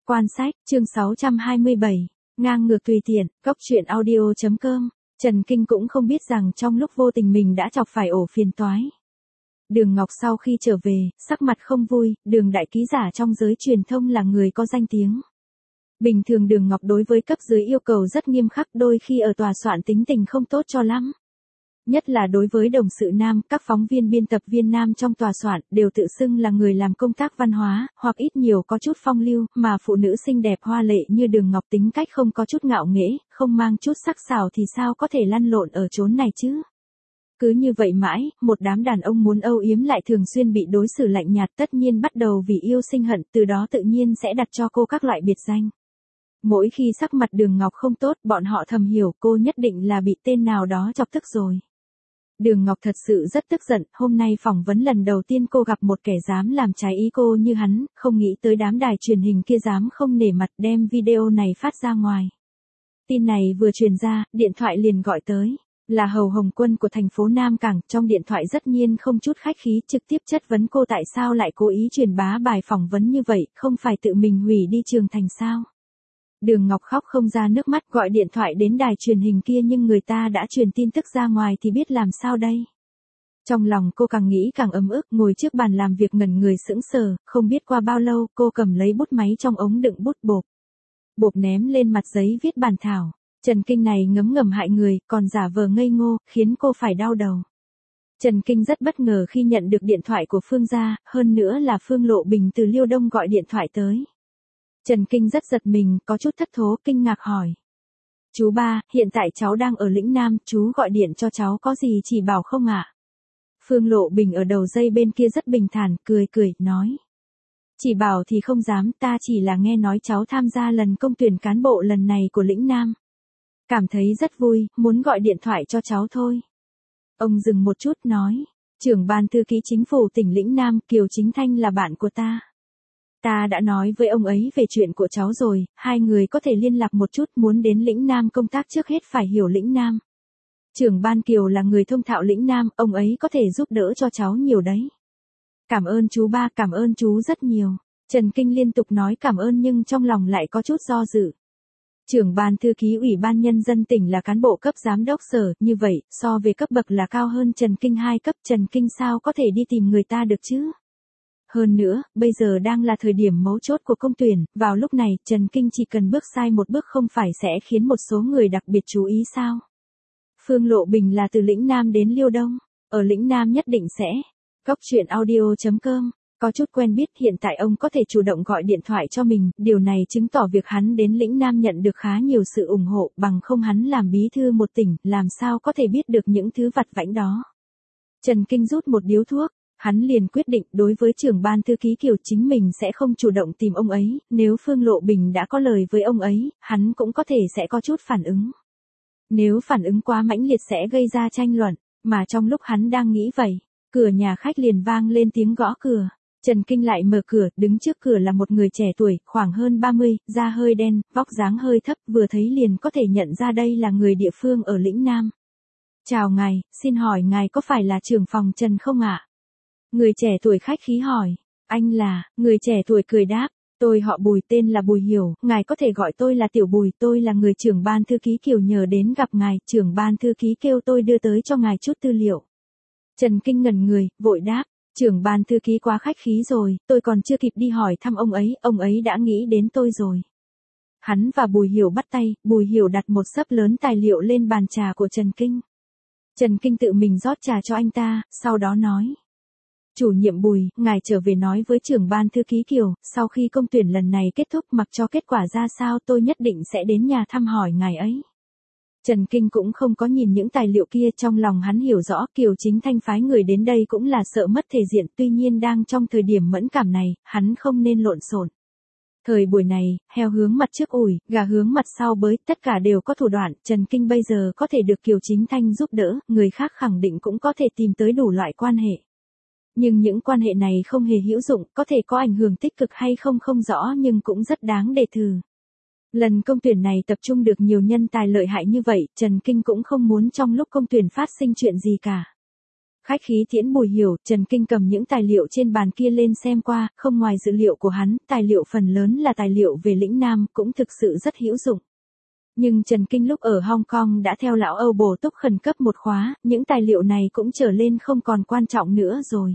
Quan sách, chương 627, ngang ngược tùy tiện, Cóc truyện audio.com. Trần Kinh cũng không biết rằng trong lúc vô tình mình đã chọc phải ổ phiền toái. Đường Ngọc sau khi trở về, sắc mặt không vui, Đường đại ký giả trong giới truyền thông là người có danh tiếng. Bình thường Đường Ngọc đối với cấp dưới yêu cầu rất nghiêm khắc, đôi khi ở tòa soạn tính tình không tốt cho lắm. Nhất là đối với đồng sự nam, các phóng viên biên tập viên nam trong tòa soạn đều tự xưng là người làm công tác văn hóa, hoặc ít nhiều có chút phong lưu, mà phụ nữ xinh đẹp hoa lệ như Đường Ngọc tính cách không có chút ngạo nghễ, không mang chút sắc sảo thì sao có thể lăn lộn ở chốn này chứ? Cứ như vậy mãi, một đám đàn ông muốn âu yếm lại thường xuyên bị đối xử lạnh nhạt, tất nhiên bắt đầu vì yêu sinh hận, từ đó tự nhiên sẽ đặt cho cô các loại biệt danh. Mỗi khi sắc mặt Đường Ngọc không tốt, bọn họ thầm hiểu cô nhất định là bị tên nào đó chọc tức rồi. Đường Ngọc thật sự rất tức giận, hôm nay phỏng vấn lần đầu tiên cô gặp một kẻ dám làm trái ý cô như hắn, không nghĩ tới đám đài truyền hình kia dám không nể mặt đem video này phát ra ngoài. Tin này vừa truyền ra, điện thoại liền gọi tới, là Hầu Hồng Quân của thành phố Nam Cảng, trong điện thoại rất nhiên không chút khách khí trực tiếp chất vấn cô tại sao lại cố ý truyền bá bài phỏng vấn như vậy, không phải tự mình hủy đi Trường Thành sao. Đường Ngọc khóc không ra nước mắt, gọi điện thoại đến đài truyền hình kia nhưng người ta đã truyền tin tức ra ngoài thì biết làm sao đây. Trong lòng cô càng nghĩ càng ấm ức, ngồi trước bàn làm việc ngẩn người sững sờ, không biết qua bao lâu cô cầm lấy bút máy trong ống đựng bút bộp ném lên mặt giấy viết bản thảo. Trần Kinh này ngấm ngầm hại người, còn giả vờ ngây ngô, khiến cô phải đau đầu. Trần Kinh rất bất ngờ khi nhận được điện thoại của Phương gia, hơn nữa là Phương Lộ Bình từ Liêu Đông gọi điện thoại tới. Trần Kinh rất giật mình, có chút thất thố, kinh ngạc hỏi. Chú ba, hiện tại cháu đang ở lĩnh Nam, chú gọi điện cho cháu có gì chỉ bảo không ạ? Phương Lộ Bình ở đầu dây bên kia rất bình thản, cười, nói. Chỉ bảo thì không dám, ta chỉ là nghe nói cháu tham gia lần công tuyển cán bộ lần này của lĩnh Nam. Cảm thấy rất vui, muốn gọi điện thoại cho cháu thôi. Ông dừng một chút nói, trưởng ban thư ký chính phủ tỉnh lĩnh Nam, Kiều Chính Thanh là bạn của ta. Ta đã nói với ông ấy về chuyện của cháu rồi, hai người có thể liên lạc một chút, muốn đến lĩnh Nam công tác trước hết phải hiểu lĩnh Nam. Trưởng ban Kiều là người thông thạo lĩnh Nam, ông ấy có thể giúp đỡ cho cháu nhiều đấy. Cảm ơn chú ba, cảm ơn chú rất nhiều. Trần Kinh liên tục nói cảm ơn nhưng trong lòng lại có chút do dự. Trưởng ban thư ký Ủy ban Nhân dân tỉnh là cán bộ cấp giám đốc sở, như vậy, so về cấp bậc là cao hơn Trần Kinh 2 cấp, Trần Kinh sao có thể đi tìm người ta được chứ? Hơn nữa, bây giờ đang là thời điểm mấu chốt của công tuyển, vào lúc này, Trần Kinh chỉ cần bước sai một bước không phải sẽ khiến một số người đặc biệt chú ý sao? Phương Lộ Bình là từ lĩnh Nam đến Liêu Đông, ở lĩnh Nam nhất định sẽ. Cóc truyện audio.com, có chút quen biết, hiện tại ông có thể chủ động gọi điện thoại cho mình, điều này chứng tỏ việc hắn đến lĩnh Nam nhận được khá nhiều sự ủng hộ, bằng không hắn làm bí thư một tỉnh, làm sao có thể biết được những thứ vặt vãnh đó. Trần Kinh rút một điếu thuốc. Hắn liền quyết định đối với trưởng ban thư ký Kiều chính mình sẽ không chủ động tìm ông ấy, nếu Phương Lộ Bình đã có lời với ông ấy, hắn cũng có thể sẽ có chút phản ứng. Nếu phản ứng quá mãnh liệt sẽ gây ra tranh luận, mà trong lúc hắn đang nghĩ vậy, cửa nhà khách liền vang lên tiếng gõ cửa. Trần Kinh lại mở cửa, đứng trước cửa là một người trẻ tuổi, khoảng hơn 30, da hơi đen, vóc dáng hơi thấp, vừa thấy liền có thể nhận ra đây là người địa phương ở lĩnh Nam. Chào ngài, xin hỏi ngài có phải là trưởng phòng Trần không ạ? Người trẻ tuổi khách khí hỏi, anh là, người trẻ tuổi cười đáp, tôi họ Bùi tên là Bùi Hiểu, ngài có thể gọi tôi là Tiểu Bùi, tôi là người trưởng ban thư ký Kiều nhờ đến gặp ngài, trưởng ban thư ký kêu tôi đưa tới cho ngài chút tư liệu. Trần Kinh ngẩn người, vội đáp, trưởng ban thư ký quá khách khí rồi, tôi còn chưa kịp đi hỏi thăm ông ấy đã nghĩ đến tôi rồi. Hắn và Bùi Hiểu bắt tay, Bùi Hiểu đặt một xấp lớn tài liệu lên bàn trà của Trần Kinh. Trần Kinh tự mình rót trà cho anh ta, sau đó nói. Chủ nhiệm Bùi, ngài trở về nói với trưởng ban thư ký Kiều, sau khi công tuyển lần này kết thúc mặc cho kết quả ra sao tôi nhất định sẽ đến nhà thăm hỏi ngài ấy. Trần Kinh cũng không có nhìn những tài liệu kia, trong lòng hắn hiểu rõ Kiều Chính Thanh phái người đến đây cũng là sợ mất thể diện, tuy nhiên đang trong thời điểm mẫn cảm này, hắn không nên lộn xộn. Thời buổi này, heo hướng mặt trước ủi, gà hướng mặt sau bới, tất cả đều có thủ đoạn, Trần Kinh bây giờ có thể được Kiều Chính Thanh giúp đỡ, người khác khẳng định cũng có thể tìm tới đủ loại quan hệ. Nhưng những quan hệ này không hề hữu dụng, có thể có ảnh hưởng tích cực hay không không rõ nhưng cũng rất đáng để thử. Lần công tuyển này tập trung được nhiều nhân tài lợi hại như vậy, Trần Kinh cũng không muốn trong lúc công tuyển phát sinh chuyện gì cả. Khách khí tiễn Bùi Hiểu, Trần Kinh cầm những tài liệu trên bàn kia lên xem qua, không ngoài dữ liệu của hắn, tài liệu phần lớn là tài liệu về lĩnh Nam, cũng thực sự rất hữu dụng. Nhưng Trần Kinh lúc ở Hong Kong đã theo lão Âu bổ túc khẩn cấp một khóa, những tài liệu này cũng trở lên không còn quan trọng nữa rồi.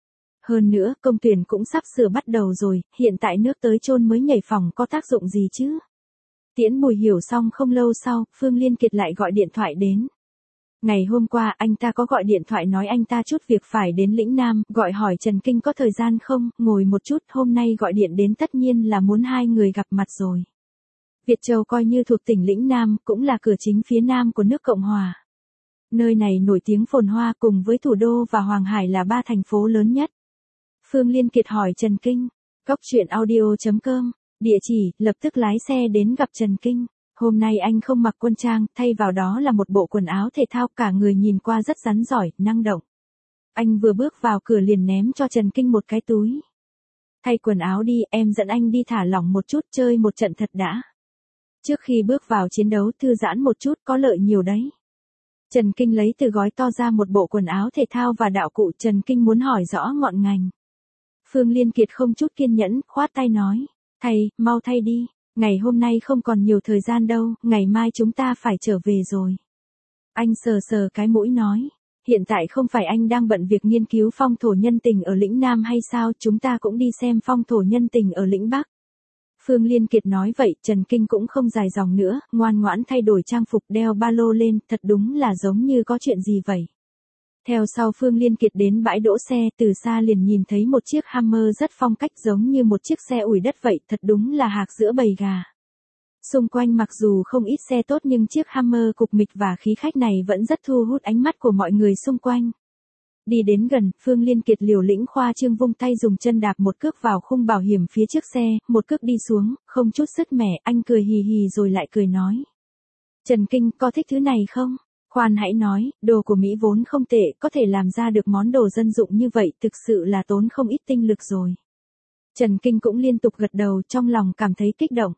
Hơn nữa, công tuyển cũng sắp sửa bắt đầu rồi, hiện tại nước tới chôn mới nhảy phòng có tác dụng gì chứ? Tiễn Bùi Hiểu xong không lâu sau, Phương Liên Kiệt lại gọi điện thoại đến. Ngày hôm qua anh ta có gọi điện thoại nói anh ta chút việc phải đến lĩnh Nam, gọi hỏi Trần Kinh có thời gian không, ngồi một chút, hôm nay gọi điện đến tất nhiên là muốn hai người gặp mặt rồi. Việt Châu coi như thuộc tỉnh lĩnh Nam, cũng là cửa chính phía Nam của nước Cộng Hòa. Nơi này nổi tiếng phồn hoa cùng với thủ đô và Hoàng Hải là ba thành phố lớn nhất. Phương Liên Kiệt hỏi Trần Kinh, coctruyện.audio.com, địa chỉ, lập tức lái xe đến gặp Trần Kinh. Hôm nay anh không mặc quân trang, thay vào đó là một bộ quần áo thể thao, cả người nhìn qua rất rắn giỏi, năng động. Anh vừa bước vào cửa liền ném cho Trần Kinh một cái túi. Thay quần áo đi, em dẫn anh đi thả lỏng một chút, chơi một trận thật đã. Trước khi bước vào chiến đấu thư giãn một chút có lợi nhiều đấy. Trần Kinh lấy từ gói to ra một bộ quần áo thể thao và đạo cụ, Trần Kinh muốn hỏi rõ ngọn ngành. Phương Liên Kiệt không chút kiên nhẫn, khoát tay nói, mau thay đi. Ngày hôm nay không còn nhiều thời gian đâu, ngày mai chúng ta phải trở về rồi. Anh sờ sờ cái mũi nói, hiện tại không phải anh đang bận việc nghiên cứu phong thổ nhân tình ở lĩnh Nam hay sao, chúng ta cũng đi xem phong thổ nhân tình ở lĩnh Bắc. Phương Liên Kiệt nói vậy, Trần Kinh cũng không dài dòng nữa, ngoan ngoãn thay đổi trang phục đeo ba lô lên, thật đúng là giống như có chuyện gì vậy. Theo sau Phương Liên Kiệt đến bãi đỗ xe, từ xa liền nhìn thấy một chiếc Hummer rất phong cách giống như một chiếc xe ủi đất vậy, thật đúng là hạc giữa bầy gà. Xung quanh mặc dù không ít xe tốt nhưng chiếc Hummer cục mịch và khí khách này vẫn rất thu hút ánh mắt của mọi người xung quanh. Đi đến gần, Phương Liên Kiệt liều lĩnh khoa trương vung tay dùng chân đạp một cước vào khung bảo hiểm phía trước xe, một cước đi xuống, không chút sứt mẻ, anh cười hì hì rồi lại cười nói. Trần Kinh, có thích thứ này không? Khoan hãy nói, đồ của Mỹ vốn không tệ, có thể làm ra được món đồ dân dụng như vậy, thực sự là tốn không ít tinh lực rồi. Trần Kinh cũng liên tục gật đầu, trong lòng cảm thấy kích động.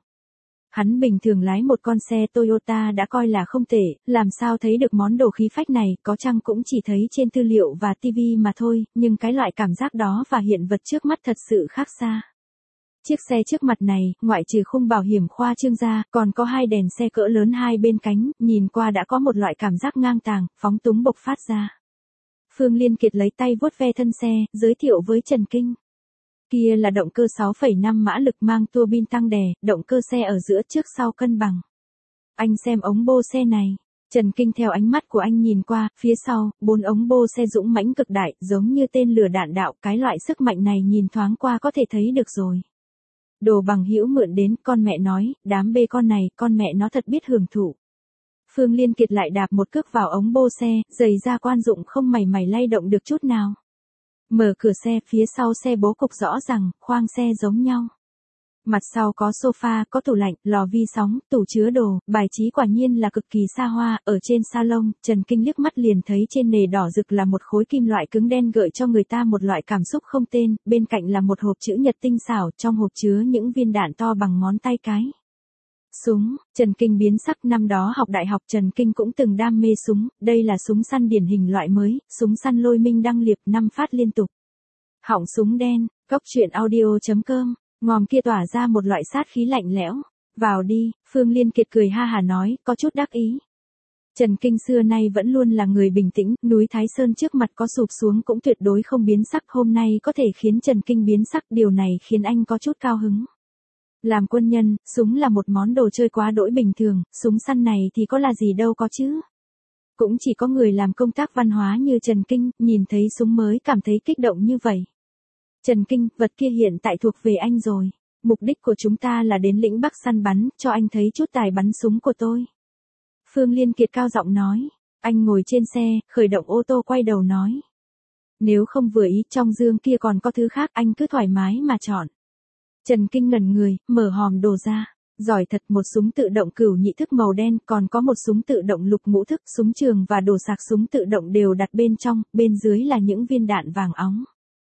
Hắn bình thường lái một con xe Toyota đã coi là không tệ, làm sao thấy được món đồ khí phách này, có chăng cũng chỉ thấy trên tư liệu và TV mà thôi, nhưng cái loại cảm giác đó và hiện vật trước mắt thật sự khác xa. Chiếc xe trước mặt này, ngoại trừ khung bảo hiểm khoa trương ra, còn có hai đèn xe cỡ lớn hai bên cánh, nhìn qua đã có một loại cảm giác ngang tàng, phóng túng bộc phát ra. Phương Liên Kiệt lấy tay vuốt ve thân xe, giới thiệu với Trần Kinh. Kia là động cơ 6,5 mã lực mang tua bin tăng đè, động cơ xe ở giữa trước sau cân bằng. Anh xem ống bô xe này. Trần Kinh theo ánh mắt của anh nhìn qua, phía sau, 4 ống bô xe dũng mãnh cực đại, giống như tên lửa đạn đạo, cái loại sức mạnh này nhìn thoáng qua có thể thấy được rồi. Đồ bằng hữu mượn đến, con mẹ nói, đám bê con này, con mẹ nó thật biết hưởng thụ. Phương Liên Kiệt lại đạp một cước vào ống bô xe, giày da quan dụng không mảy mảy lay động được chút nào. Mở cửa xe, phía sau xe bố cục rõ ràng, khoang xe giống nhau. Mặt sau có sofa, có tủ lạnh, lò vi sóng, tủ chứa đồ, bài trí quả nhiên là cực kỳ xa hoa, ở trên salon, Trần Kinh liếc mắt liền thấy trên nền đỏ rực là một khối kim loại cứng đen gợi cho người ta một loại cảm xúc không tên, bên cạnh là một hộp chữ nhật tinh xảo, trong hộp chứa những viên đạn to bằng ngón tay cái. Súng, Trần Kinh biến sắc, năm đó học đại học Trần Kinh cũng từng đam mê súng, đây là súng săn điển hình loại mới, súng săn Lôi Minh đăng liệp 5 phát liên tục. Họng súng đen, coctruyện.audio.com, ngòm kia tỏa ra một loại sát khí lạnh lẽo. Vào đi, Phương Liên Kiệt cười ha hà nói, có chút đắc ý. Trần Kinh xưa nay vẫn luôn là người bình tĩnh, núi Thái Sơn trước mặt có sụp xuống cũng tuyệt đối không biến sắc, hôm nay có thể khiến Trần Kinh biến sắc, điều này khiến anh có chút cao hứng. Làm quân nhân, súng là một món đồ chơi quá đỗi bình thường, súng săn này thì có là gì đâu có chứ. Cũng chỉ có người làm công tác văn hóa như Trần Kinh, nhìn thấy súng mới cảm thấy kích động như vậy. Trần Kinh, vật kia hiện tại thuộc về anh rồi. Mục đích của chúng ta là đến lĩnh Bắc săn bắn, cho anh thấy chút tài bắn súng của tôi. Phương Liên Kiệt cao giọng nói. Anh ngồi trên xe, khởi động ô tô quay đầu nói. Nếu không vừa ý, trong dương kia còn có thứ khác, anh cứ thoải mái mà chọn. Trần Kinh ngẩn người, mở hòm đồ ra. Giỏi thật, một súng tự động cửu nhị thức màu đen, còn có một súng tự động lục ngũ thức, súng trường và đồ sạc súng tự động đều đặt bên trong, bên dưới là những viên đạn vàng óng.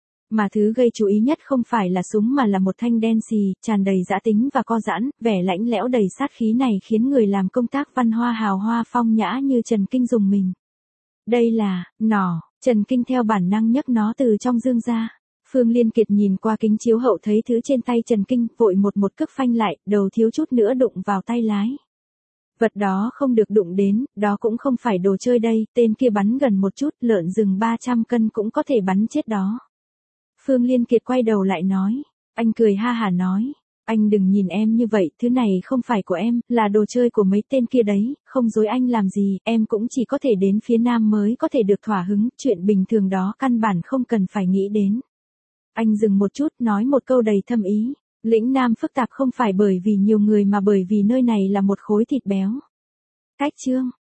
Mà thứ gây chú ý nhất không phải là súng mà là một thanh đen xì, tràn đầy dã tính và co giãn, vẻ lãnh lẽo đầy sát khí này khiến người làm công tác văn hoa hào hoa phong nhã như Trần Kinh rùng mình. Đây là, nỏ. Trần Kinh theo bản năng nhấc nó từ trong dương ra. Phương Liên Kiệt nhìn qua kính chiếu hậu thấy thứ trên tay Trần Kinh, vội một cước phanh lại, đầu thiếu chút nữa đụng vào tay lái. Vật đó không được đụng đến, đó cũng không phải đồ chơi đây, tên kia bắn gần một chút, lợn rừng 300 cân cũng có thể bắn chết đó. Phương Liên Kiệt quay đầu lại nói, anh cười ha hả nói, anh đừng nhìn em như vậy, thứ này không phải của em, là đồ chơi của mấy tên kia đấy, không dối anh làm gì, em cũng chỉ có thể đến phía Nam mới có thể được thỏa hứng, chuyện bình thường đó căn bản không cần phải nghĩ đến. Anh dừng một chút, nói một câu đầy thâm ý, lĩnh Nam phức tạp không phải bởi vì nhiều người mà bởi vì nơi này là một khối thịt béo. Cách chương